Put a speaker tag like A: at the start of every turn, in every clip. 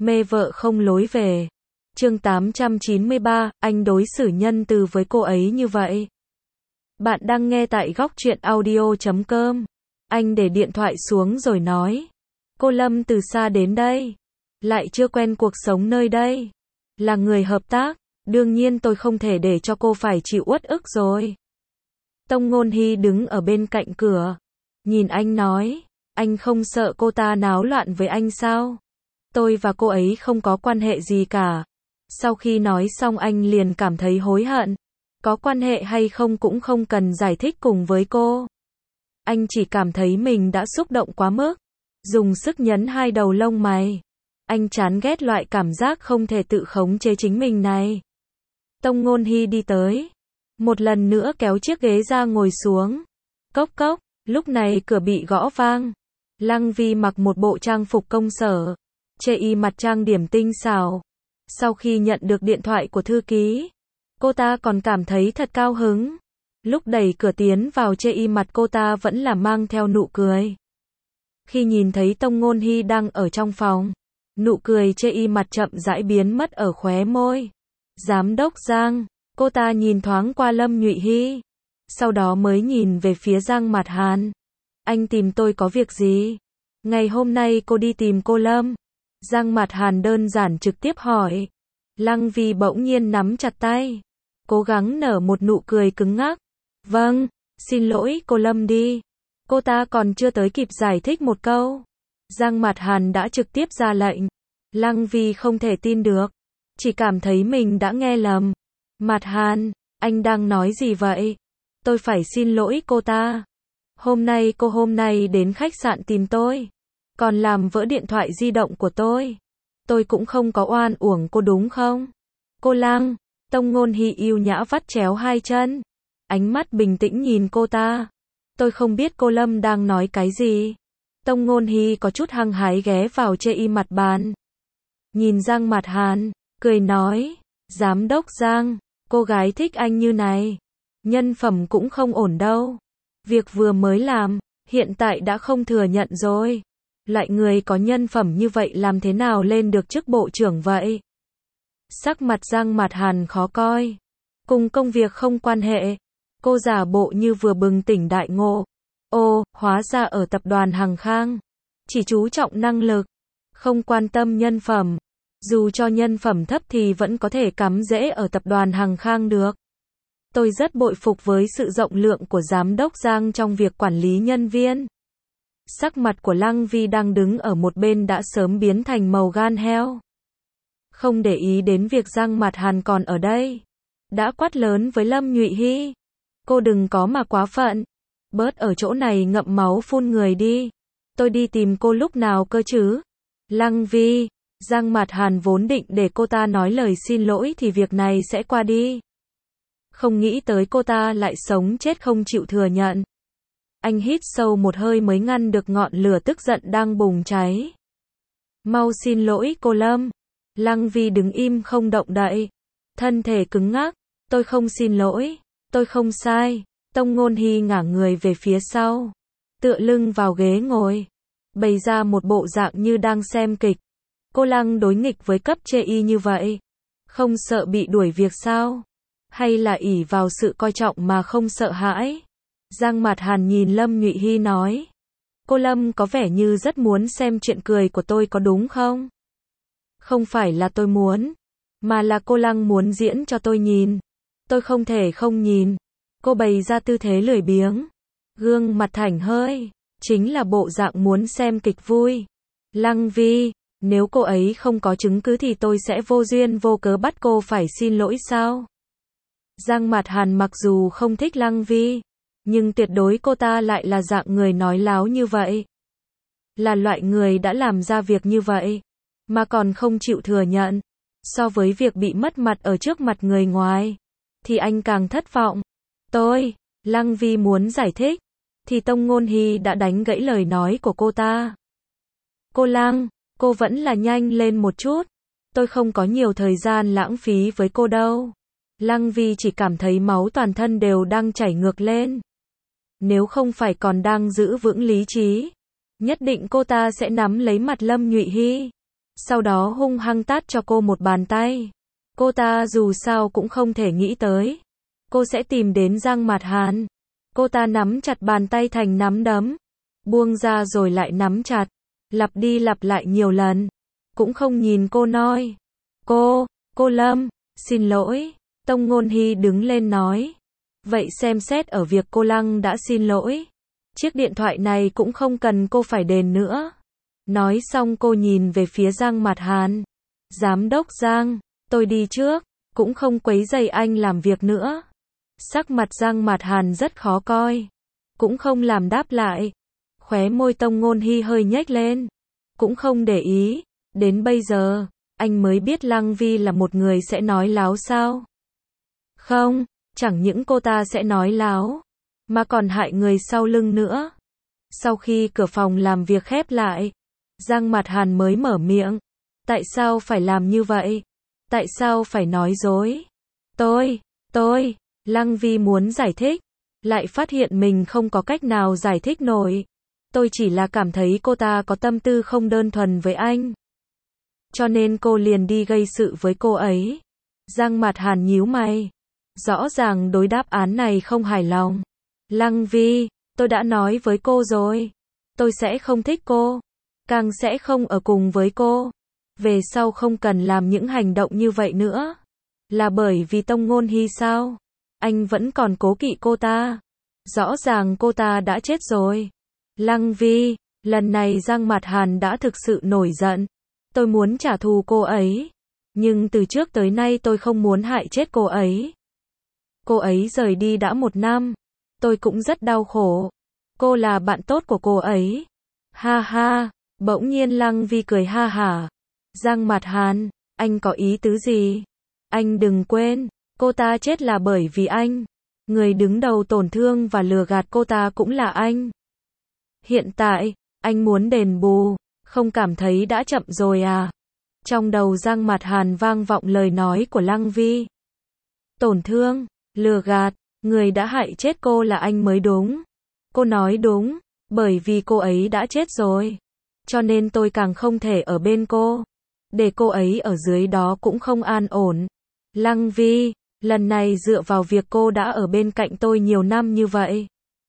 A: Mê vợ không lối về. Chương 893, anh đối xử nhân từ với cô ấy như vậy. Bạn đang nghe tại góc truyện audio.com. Anh để điện thoại xuống rồi nói. Cô Lâm từ xa đến đây. Lại chưa quen cuộc sống nơi đây. Là người hợp tác. Đương nhiên tôi không thể để cho cô phải chịu uất ức rồi. Tông Ngôn Hy đứng ở bên cạnh cửa. Nhìn anh nói. Anh không sợ cô ta náo loạn với anh sao? Tôi và cô ấy không có quan hệ gì cả. Sau khi nói xong anh liền cảm thấy hối hận. Có quan hệ hay không cũng không cần giải thích cùng với cô. Anh chỉ cảm thấy mình đã xúc động quá mức. Dùng sức nhấn hai đầu lông mày. Anh chán ghét loại cảm giác không thể tự khống chế chính mình này. Tông Ngôn Hy đi tới. Một lần nữa kéo chiếc ghế ra ngồi xuống. Cốc cốc, lúc này cửa bị gõ vang. Lăng Vi mặc một bộ trang phục công sở. Chê y mặt trang điểm tinh xảo. Sau khi nhận được điện thoại của thư ký, cô ta còn cảm thấy thật cao hứng. Lúc đẩy cửa tiến vào chê y mặt cô ta vẫn là mang theo nụ cười. Khi nhìn thấy Tông Ngôn Hy đang ở trong phòng, nụ cười chê y mặt chậm rãi biến mất ở khóe môi. Giám đốc Giang, cô ta nhìn thoáng qua Lâm Nhụy Hy, sau đó mới nhìn về phía Giang Mạt Hàn. Anh tìm tôi có việc gì? Ngày hôm nay cô đi tìm cô Lâm. Giang Mạt Hàn đơn giản trực tiếp hỏi. Lăng Vi bỗng nhiên nắm chặt tay, cố gắng nở một nụ cười cứng ngắc. Vâng, xin lỗi cô Lâm đi. Cô ta còn chưa tới kịp giải thích một câu. Giang Mạt Hàn đã trực tiếp ra lệnh. Lăng Vi không thể tin được, chỉ cảm thấy mình đã nghe lầm. Mạt Hàn, anh đang nói gì vậy? Tôi phải xin lỗi cô ta. Hôm nay đến khách sạn tìm tôi, còn làm vỡ điện thoại di động của tôi. Tôi cũng không có oan uổng cô đúng không? Cô Lăng, Tông Ngôn Hy yêu nhã vắt chéo hai chân. Ánh mắt bình tĩnh nhìn cô ta. Tôi không biết cô Lâm đang nói cái gì. Tông Ngôn Hy có chút hăng hái ghé vào chê y mặt bàn. Nhìn Giang Mạt Hàn, cười nói. Giám đốc Giang, cô gái thích anh như này. Nhân phẩm cũng không ổn đâu. Việc vừa mới làm, hiện tại đã không thừa nhận rồi. Loại người có nhân phẩm như vậy làm thế nào lên được chức bộ trưởng vậy? Sắc mặt Giang Mạt Hàn khó coi. Cùng công việc không quan hệ. Cô giả bộ như vừa bừng tỉnh đại ngộ. Ô, hóa ra ở tập đoàn Hằng Khang. Chỉ chú trọng năng lực. Không quan tâm nhân phẩm. Dù cho nhân phẩm thấp thì vẫn có thể cắm rễ ở tập đoàn Hằng Khang được. Tôi rất bội phục với sự rộng lượng của giám đốc Giang trong việc quản lý nhân viên. Sắc mặt của Lăng Vi đang đứng ở một bên đã sớm biến thành màu gan heo. Không để ý đến việc Giang Mạt Hàn còn ở đây. Đã quát lớn với Lâm Nhụy Hy. Cô đừng có mà quá phận. Bớt ở chỗ này ngậm máu phun người đi. Tôi đi tìm cô lúc nào cơ chứ? Lăng Vi, Giang Mạt Hàn vốn định để cô ta nói lời xin lỗi thì việc này sẽ qua đi. Không nghĩ tới cô ta lại sống chết không chịu thừa nhận. Anh hít sâu một hơi mới ngăn được ngọn lửa tức giận đang bùng cháy. Mau xin lỗi cô Lâm. Lăng Vi đứng im không động đậy. Thân thể cứng ngắc. Tôi không xin lỗi. Tôi không sai. Tông Ngôn Hy ngả người về phía sau. Tựa lưng vào ghế ngồi. Bày ra một bộ dạng như đang xem kịch. Cô Lăng đối nghịch với cấp chê y như vậy. Không sợ bị đuổi việc sao? Hay là ỷ vào sự coi trọng mà không sợ hãi? Giang Mạt Hàn nhìn Lâm Nhụy Hy nói. Cô Lâm có vẻ như rất muốn xem chuyện cười của tôi có đúng không? Không phải là tôi muốn, mà là cô Lăng muốn diễn cho tôi nhìn. Tôi không thể không nhìn. Cô bày ra tư thế lười biếng. Gương mặt thảnh hơi. Chính là bộ dạng muốn xem kịch vui. Lăng Vi, nếu cô ấy không có chứng cứ thì tôi sẽ vô duyên vô cớ bắt cô phải xin lỗi sao? Giang Mạt Hàn mặc dù không thích Lăng Vi, nhưng tuyệt đối cô ta lại là dạng người nói láo như vậy. Là loại người đã làm ra việc như vậy, mà còn không chịu thừa nhận. So với việc bị mất mặt ở trước mặt người ngoài, thì anh càng thất vọng. Lăng Vi muốn giải thích, thì Tông Ngôn Hy đã đánh gãy lời nói của cô ta. Cô Lăng, cô vẫn là nhanh lên một chút. Tôi không có nhiều thời gian lãng phí với cô đâu. Lăng Vi chỉ cảm thấy máu toàn thân đều đang chảy ngược lên. Nếu không phải còn đang giữ vững lý trí, nhất định cô ta sẽ nắm lấy mặt Lâm Nhụy Hy. sau đó hung hăng tát cho cô một bàn tay. Cô ta dù sao cũng không thể nghĩ tới cô sẽ tìm đến Giang Mạt Hàn. Cô ta nắm chặt bàn tay thành nắm đấm, buông ra rồi lại nắm chặt, lặp đi lặp lại nhiều lần, cũng không nhìn cô nói. Cô Lâm, xin lỗi. Tông Ngôn Hy đứng lên nói. Vậy xem xét ở việc cô Lăng đã xin lỗi. Chiếc điện thoại này cũng không cần cô phải đền nữa. Nói xong cô nhìn về phía Giang Mạt Hàn. Giám đốc Giang, tôi đi trước, cũng không quấy rầy anh làm việc nữa. Sắc mặt Giang Mạt Hàn rất khó coi, cũng không làm đáp lại. Khóe môi Tông Ngôn Hy hơi nhếch lên, cũng không để ý. Đến bây giờ, anh mới biết Lăng Vi là một người sẽ nói láo sao? Không, chẳng những cô ta sẽ nói láo, mà còn hại người sau lưng nữa. Sau khi cửa phòng làm việc khép lại, Giang Mạt Hàn mới mở miệng. Tại sao phải làm như vậy? Tại sao phải nói dối? Tôi, Lăng Vi muốn giải thích, lại phát hiện mình không có cách nào giải thích nổi. Tôi chỉ là cảm thấy cô ta có tâm tư không đơn thuần với anh, cho nên cô liền đi gây sự với cô ấy. Giang Mạt Hàn nhíu mày, rõ ràng đối đáp án này không hài lòng. Lăng Vi, tôi đã nói với cô rồi, tôi sẽ không thích cô, càng sẽ không ở cùng với cô. Về sau không cần làm những hành động như vậy nữa. Là bởi vì Tông Ngôn Hy sao? Anh vẫn còn cố kỵ cô ta. Rõ ràng cô ta đã chết rồi. Lăng Vi, lần này Giang Mạt Hàn đã thực sự nổi giận. Tôi muốn trả thù cô ấy, nhưng từ trước tới nay tôi không muốn hại chết cô ấy. Cô ấy rời đi đã 1 năm, tôi cũng rất đau khổ. Cô là bạn tốt của cô ấy. Ha ha, bỗng nhiên Lăng Vi cười ha hả. Giang Mạt Hàn, anh có ý tứ gì? Anh đừng quên, cô ta chết là bởi vì anh. Người đứng đầu tổn thương và lừa gạt cô ta cũng là anh. Hiện tại, anh muốn đền bù, không cảm thấy đã chậm rồi à? Trong đầu Giang Mạt Hàn vang vọng lời nói của Lăng Vi. Tổn thương, lừa gạt, người đã hại chết cô là anh mới đúng. Cô nói đúng, bởi vì cô ấy đã chết rồi, cho nên tôi càng không thể ở bên cô. Để cô ấy ở dưới đó cũng không an ổn. Lăng Vi, lần này dựa vào việc cô đã ở bên cạnh tôi nhiều năm như vậy,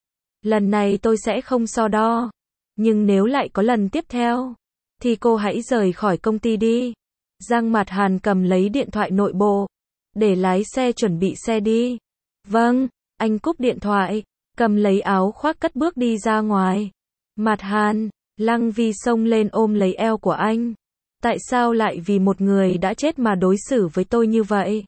A: lần này tôi sẽ không so đo. Nhưng nếu lại có lần tiếp theo, thì cô hãy rời khỏi công ty đi. Giang Mạt Hàn cầm lấy điện thoại nội bộ, để lái xe chuẩn bị xe đi. Vâng, anh cúp điện thoại, cầm lấy áo khoác cất bước đi ra ngoài. Mạt Hàn, Lăng Vi xông lên ôm lấy eo của anh. Tại sao lại vì một người đã chết mà đối xử với tôi như vậy?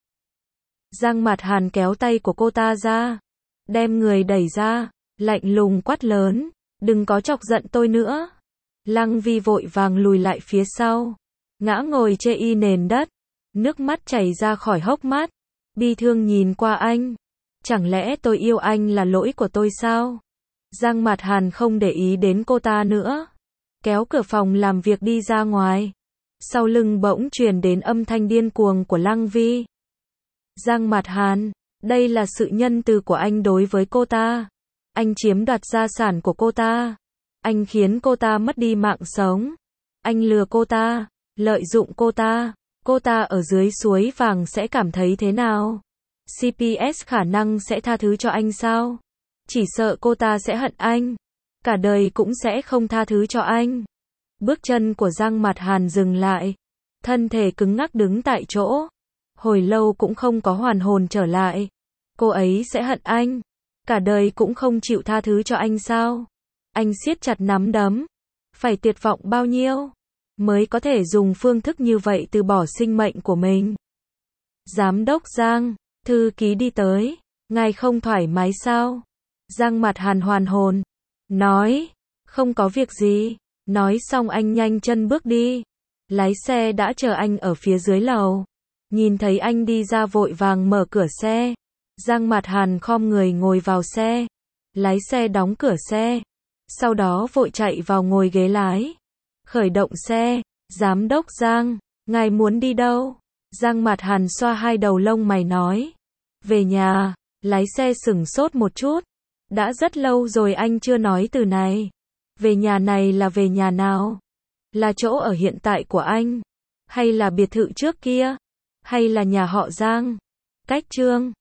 A: Giang Mạt Hàn kéo tay của cô ta ra, đem người đẩy ra, lạnh lùng quát lớn, đừng có chọc giận tôi nữa. Lăng Vi vội vàng lùi lại phía sau, ngã ngồi chê y nền đất, nước mắt chảy ra khỏi hốc mắt, bi thương nhìn qua anh. Chẳng lẽ tôi yêu anh là lỗi của tôi sao? Giang Mạt Hàn không để ý đến cô ta nữa, kéo cửa phòng làm việc đi ra ngoài. Sau lưng bỗng truyền đến âm thanh điên cuồng của Lăng Vi. Giang Mạt Hàn, đây là sự nhân từ của anh đối với cô ta. Anh chiếm đoạt gia sản của cô ta. Anh khiến cô ta mất đi mạng sống. Anh lừa cô ta, lợi dụng cô ta. Cô ta ở dưới suối vàng sẽ cảm thấy thế nào? CPS khả năng sẽ tha thứ cho anh sao? Chỉ sợ cô ta sẽ hận anh, cả đời cũng sẽ không tha thứ cho anh. Bước chân của Giang Mạt Hàn dừng lại, thân thể cứng ngắc đứng tại chỗ, hồi lâu cũng không có hoàn hồn trở lại. Cô ấy sẽ hận anh, cả đời cũng không chịu tha thứ cho anh sao? Anh siết chặt nắm đấm, phải tuyệt vọng bao nhiêu mới có thể dùng phương thức như vậy từ bỏ sinh mệnh của mình? Giám đốc Giang, thư ký đi tới, ngài không thoải mái sao? Giang Mạt Hàn hoàn hồn, nói, không có việc gì. Nói xong anh nhanh chân bước đi. Lái xe đã chờ anh ở phía dưới lầu. Nhìn thấy anh đi ra vội vàng mở cửa xe. Giang Mạt Hàn khom người ngồi vào xe. Lái xe đóng cửa xe. Sau đó vội chạy vào ngồi ghế lái. Khởi động xe. Giám đốc Giang, ngài muốn đi đâu? Giang Mạt Hàn xoa hai đầu lông mày nói. Về nhà. Lái xe sửng sốt một chút. Đã rất lâu rồi anh chưa nói từ này. Về nhà này là về nhà nào? Là chỗ ở hiện tại của anh? Hay là biệt thự trước kia? Hay là nhà họ Giang? Cách Trương